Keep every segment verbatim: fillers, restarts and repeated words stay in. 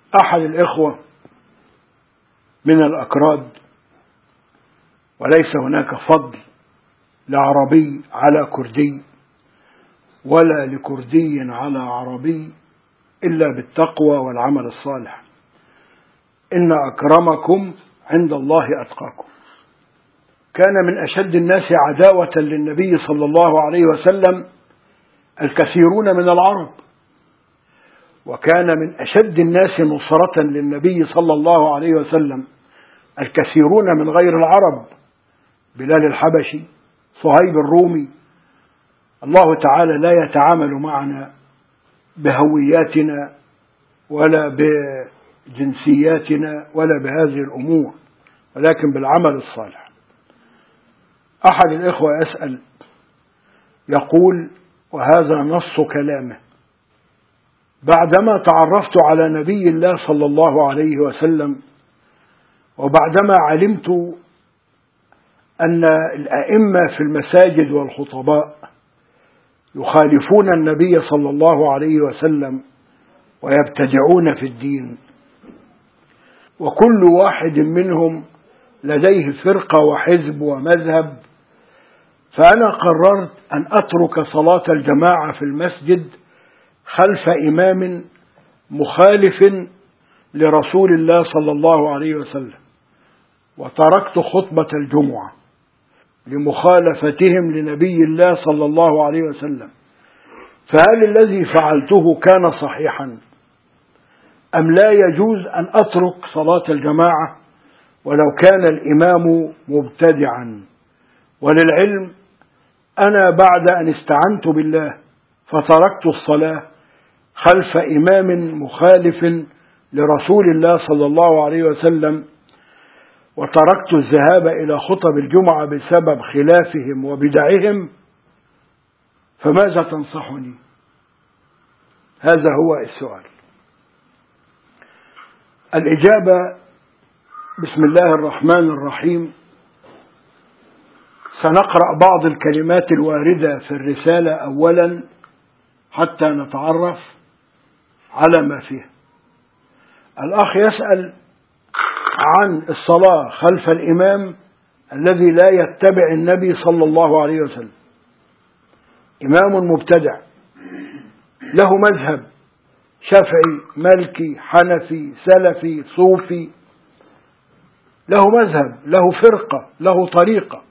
أحد الإخوة من الأكراد، وليس هناك فضل لعربي على كردي ولا لكردي على عربي إلا بالتقوى والعمل الصالح. إن أكرمكم عند الله أتقاكم. كان من أشد الناس عداوة للنبي صلى الله عليه وسلم الكثيرون من العرب، وكان من أشد الناس نصرة للنبي صلى الله عليه وسلم الكثيرون من غير العرب، بلال الحبشي، صهيب الرومي. الله تعالى لا يتعامل معنا بهوياتنا ولا بجنسياتنا ولا بهذه الأمور، ولكن بالعمل الصالح. أحد الإخوة يسأل يقول، وهذا نص كلامه: بعدما تعرفت على نبي الله صلى الله عليه وسلم، وبعدما علمت أن الأئمة في المساجد والخطباء يخالفون النبي صلى الله عليه وسلم ويبتدعون في الدين، وكل واحد منهم لديه فرقة وحزب ومذهب، فأنا قررت أن أترك صلاة الجماعة في المسجد خلف إمام مخالف لرسول الله صلى الله عليه وسلم، وتركت خطبة الجمعة لمخالفتهم لنبي الله صلى الله عليه وسلم. فهل الذي فعلته كان صحيحا أم لا يجوز أن أترك صلاة الجماعة ولو كان الإمام مبتدعا؟ وللعلم أنا بعد أن استعنت بالله فتركت الصلاة خلف إمام مخالف لرسول الله صلى الله عليه وسلم، وتركت الذهاب إلى خطب الجمعة بسبب خلافهم وبدعهم، فماذا تنصحني؟ هذا هو السؤال. الإجابة: بسم الله الرحمن الرحيم. سنقرأ بعض الكلمات الواردة في الرسالة أولا حتى نتعرف على ما فيها. الأخ يسأل عن الصلاة خلف الإمام الذي لا يتبع النبي صلى الله عليه وسلم، إمام مبتدع له مذهب شافعي مالكي حنفي سلفي صوفي، له مذهب له فرقة له طريقة،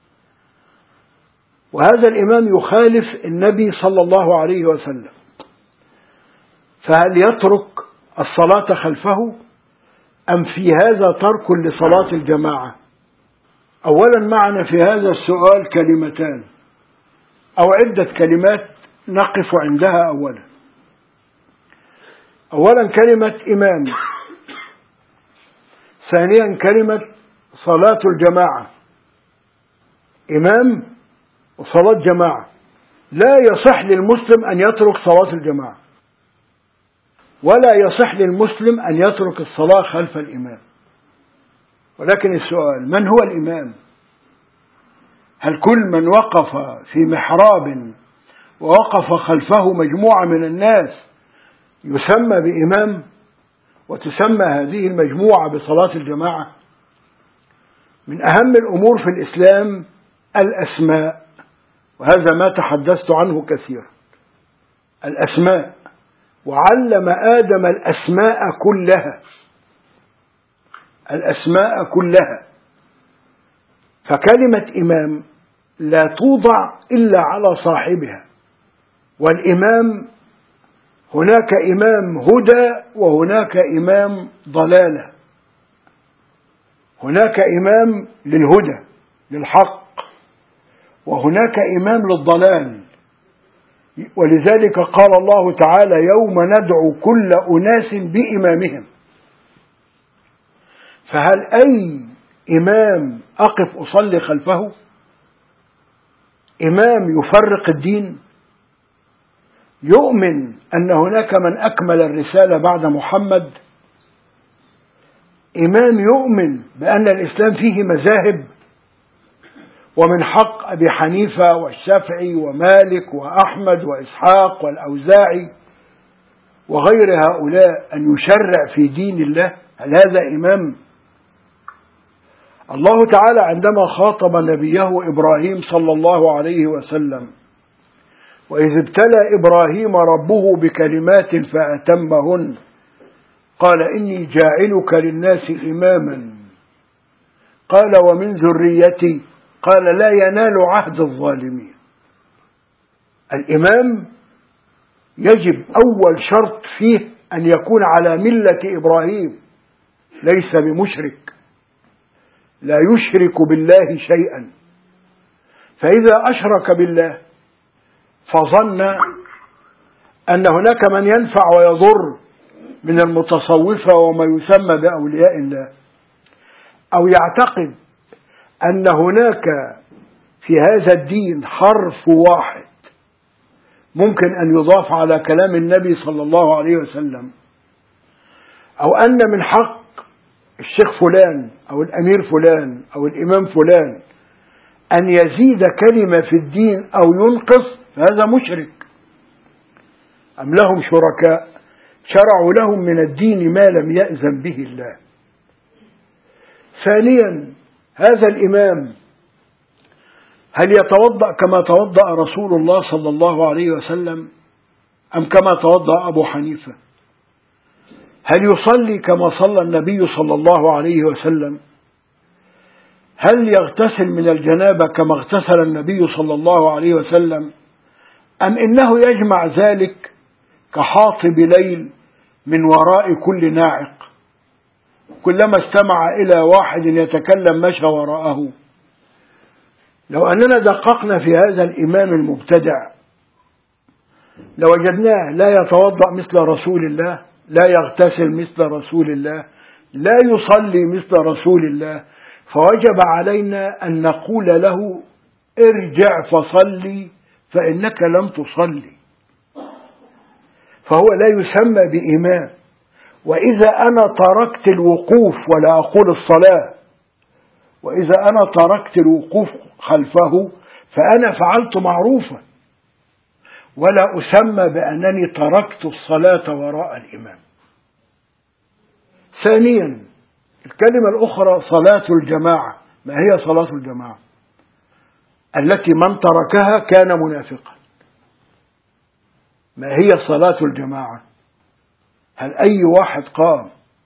وهذا الإمام يخالف النبي صلى الله عليه وسلم، فهل يترك الصلاة خلفه أم في هذا ترك لصلاة الجماعة؟ أولا معنا في هذا السؤال كلمتان أو عدة كلمات نقف عندها. أولا أولا كلمة إمام، ثانيا كلمة صلاة الجماعة. إمام وصلاة جماعة، لا يصح للمسلم أن يترك صلاة الجماعة، ولا يصح للمسلم أن يترك الصلاة خلف الإمام. ولكن السؤال: من هو الإمام؟ هل كل من وقف في محراب ووقف خلفه مجموعة من الناس يسمى بإمام وتسمى هذه المجموعة بصلاة الجماعة؟ من أهم الأمور في الإسلام الأسماء، وهذا ما تحدثت عنه كثيرا. الأسماء، وعلم آدم الأسماء كلها، الأسماء كلها. فكلمة إمام لا توضع إلا على صاحبها، والإمام هناك إمام هدى وهناك إمام ضلالة، هناك إمام للهدى للحق وهناك إمام للضلال. ولذلك قال الله تعالى: يوم ندعو كل أناس بإمامهم. فهل أي إمام أقف أصلي خلفه؟ إمام يفرق الدين، يؤمن أن هناك من أكمل الرسالة بعد محمد، إمام يؤمن بأن الإسلام فيه مذاهب، ومن حق أبي حنيفة والشافعي ومالك وأحمد وإسحاق والأوزاعي وغير هؤلاء أن يشرع في دين الله؟ هل هذا إمام؟ الله تعالى عندما خاطب نبيه إبراهيم صلى الله عليه وسلم: وإذ ابتلى إبراهيم ربه بكلمات فأتمهن قال إني جاعلك للناس إماما قال ومن ذريتي قال لا ينال عهد الظالمين. الإمام يجب أول شرط فيه أن يكون على ملة إبراهيم، ليس بمشرك، لا يشرك بالله شيئا. فإذا أشرك بالله فظن أن هناك من ينفع ويضر من المتصوفة وما يسمى بأولياء الله، أو يعتقد أن هناك في هذا الدين حرف واحد ممكن أن يضاف على كلام النبي صلى الله عليه وسلم، أو أن من حق الشيخ فلان أو الأمير فلان أو الإمام فلان أن يزيد كلمة في الدين أو ينقص، فهذا مشرك. أم لهم شركاء شرعوا لهم من الدين ما لم يأذن به الله. ثانيا، هذا الإمام هل يتوضأ كما توضأ رسول الله صلى الله عليه وسلم أم كما توضأ أبو حنيفة؟ هل يصلي كما صلى النبي صلى الله عليه وسلم؟ هل يغتسل من الجنابة كما اغتسل النبي صلى الله عليه وسلم، أم إنه يجمع ذلك كحاطب ليل من وراء كل ناعق، كلما استمع إلى واحد يتكلم مشى وراءه؟ لو أننا دققنا في هذا الإمام المبتدع لوجدناه لا يتوضأ مثل رسول الله، لا يغتسل مثل رسول الله، لا يصلي مثل رسول الله. فوجب علينا أن نقول له ارجع فصلي فإنك لم تصلي. فهو لا يسمى بإمام. وإذا أنا تركت الوقوف ولا أقول الصلاة، وإذا أنا تركت الوقوف خلفه فأنا فعلت معروفا، ولا أسمى بأنني تركت الصلاة وراء الإمام. ثانيا، الكلمة الأخرى صلاة الجماعة. ما هي صلاة الجماعة؟ التي من تركها كان منافقا. ما هي صلاة الجماعة؟ هل أي واحد قام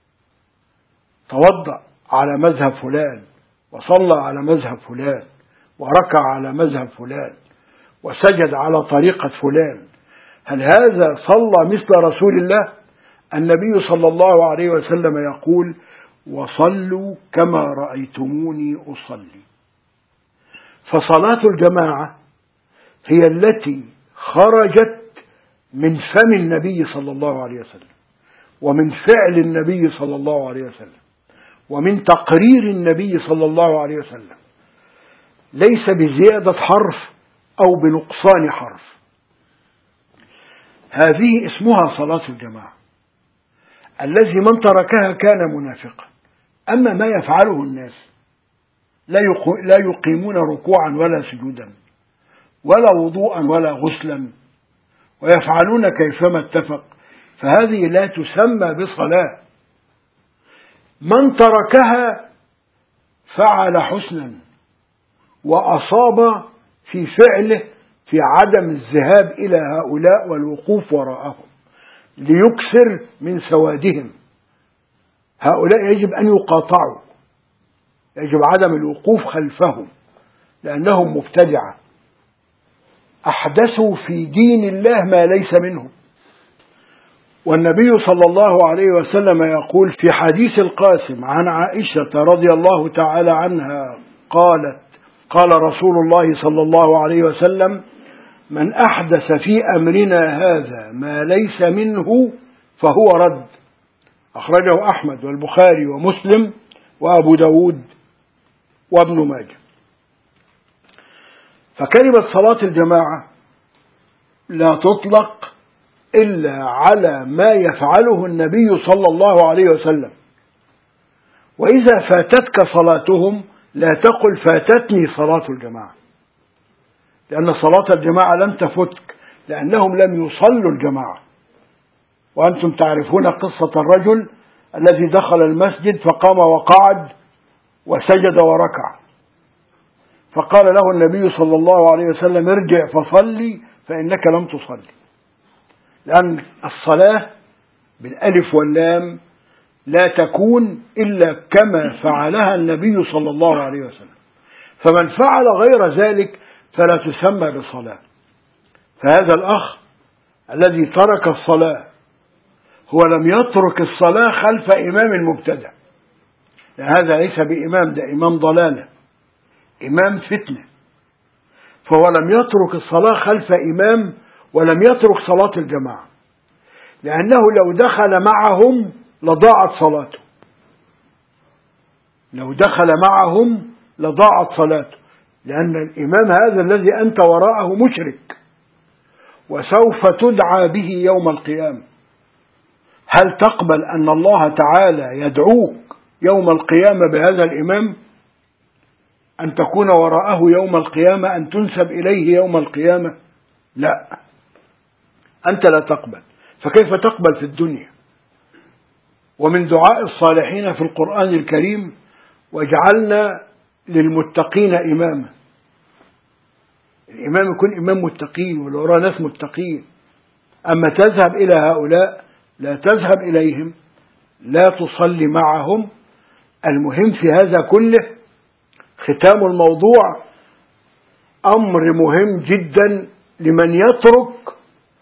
توضأ على مذهب فلان وصلى على مذهب فلان وركع على مذهب فلان وسجد على طريقة فلان، هل هذا صلى مثل رسول الله؟ النبي صلى الله عليه وسلم يقول وصلوا كما رأيتموني أصلي. فصلاة الجماعة هي التي خرجت من فم النبي صلى الله عليه وسلم، ومن فعل النبي صلى الله عليه وسلم، ومن تقرير النبي صلى الله عليه وسلم، ليس بزيادة حرف أو بنقصان حرف. هذه اسمها صلاة الجماعة. الذي من تركها كان منافقا. أما ما يفعله الناس، لا يقيمون ركوعا ولا سجودا ولا وضوءا ولا غسلا ويفعلون كيفما اتفق، فهذه لا تسمى بصلاة. من تركها فعل حسنا وأصاب في فعله في عدم الذهاب إلى هؤلاء والوقوف وراءهم ليكثر من سوادهم. هؤلاء يجب أن يقاطعوا، يجب عدم الوقوف خلفهم لأنهم مبتدعة أحدثوا في دين الله ما ليس منه. والنبي صلى الله عليه وسلم يقول في حديث القاسم عن عائشة رضي الله تعالى عنها قالت قال رسول الله صلى الله عليه وسلم من أحدث في أمرنا هذا ما ليس منه فهو رد. أخرجه أحمد والبخاري ومسلم وأبو داود وابن ماجه. فكلمة صلاة الجماعة لا تطلق إلا على ما يفعله النبي صلى الله عليه وسلم. وإذا فاتتك صلاتهم لا تقل فاتتني صلاة الجماعة، لأن صلاة الجماعة لم تفتك لأنهم لم يصلوا الجماعة. وأنتم تعرفون قصة الرجل الذي دخل المسجد فقام وقعد وسجد وركع، فقال له النبي صلى الله عليه وسلم ارجع فصلي فإنك لم تصلي، لأن الصلاة بالألف واللام لا تكون إلا كما فعلها النبي صلى الله عليه وسلم، فمن فعل غير ذلك فلا تسمى بصلاة. فهذا الأخ الذي ترك الصلاة هو لم يترك الصلاة خلف إمام المبتدع، هذا ليس بإمام، ده إمام ضلالة، إمام فتنة، فهو لم يترك الصلاة خلف إمام ولم يترك صلاة الجماعة، لأنه لو دخل معهم لضاعت صلاته، لو دخل معهم لضاعت صلاته، لأن الإمام هذا الذي أنت وراءه مشرك وسوف تدعى به يوم القيامة. هل تقبل أن الله تعالى يدعوك يوم القيامة بهذا الإمام، أن تكون وراءه يوم القيامة، أن تنسب إليه يوم القيامة؟ لا، أنت لا تقبل، فكيف تقبل في الدنيا؟ ومن دعاء الصالحين في القرآن الكريم واجعلنا للمتقين إماما، الإمام يكون إمام متقين واللي وراه ناس متقين، أما تذهب إلى هؤلاء لا تذهب إليهم، لا تصلي معهم. المهم في هذا كله ختام الموضوع أمر مهم جدا لمن يترك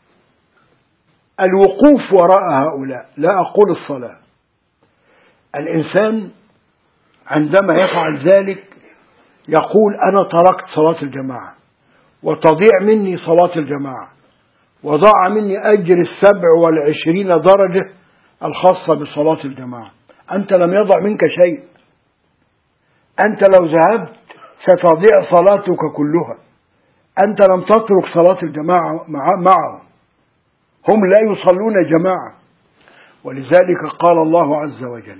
الوقوف وراء هؤلاء، لا أقول الصلاة. الإنسان عندما يفعل ذلك يقول أنا تركت صلاة الجماعة وتضيع مني صلاة الجماعة وضاع مني أجر السبع والعشرين درجة الخاصة بصلاة الجماعة. أنت لم يضع منك شيء، أنت لو ذهبت ستضيع صلاتك كلها، أنت لم تترك صلاة الجماعة معهم، هم لا يصلون جماعة. ولذلك قال الله عز وجل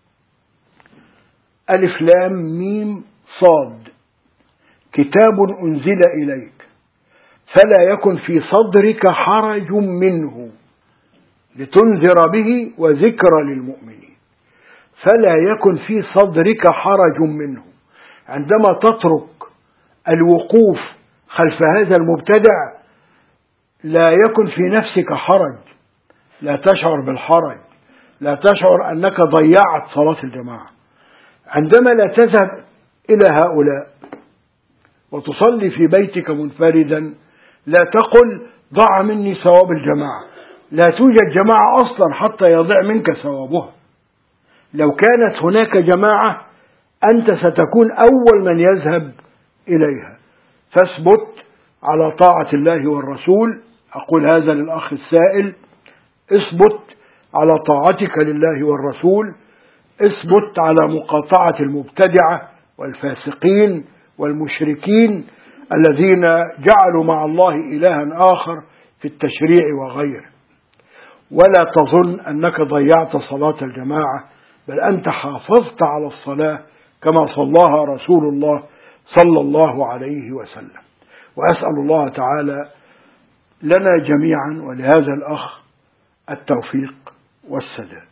ألف لام ميم صاد كتاب أنزل إليك فلا يكن في صدرك حرج منه لتنذر به وذكرى للمؤمنين. فلا يكن في صدرك حرج منه، عندما تترك الوقوف خلف هذا المبتدع لا يكن في نفسك حرج، لا تشعر بالحرج، لا تشعر أنك ضيعت صلاة الجماعة. عندما لا تذهب إلى هؤلاء وتصلي في بيتك منفردا لا تقل ضاع مني ثواب الجماعة، لا توجد جماعة أصلا حتى يضيع منك ثوابها. لو كانت هناك جماعة أنت ستكون أول من يذهب إليها، فاثبت على طاعة الله والرسول. أقول هذا للأخ السائل، اثبت على طاعتك لله والرسول، اثبت على مقاطعة المبتدعة والفاسقين والمشركين الذين جعلوا مع الله إلها آخر في التشريع وغيره. ولا تظن أنك ضيعت صلاة الجماعة، بل أنت حافظت على الصلاة كما صلاها رسول الله صلى الله عليه وسلم. وأسأل الله تعالى لنا جميعا ولهذا الأخ التوفيق والسداد.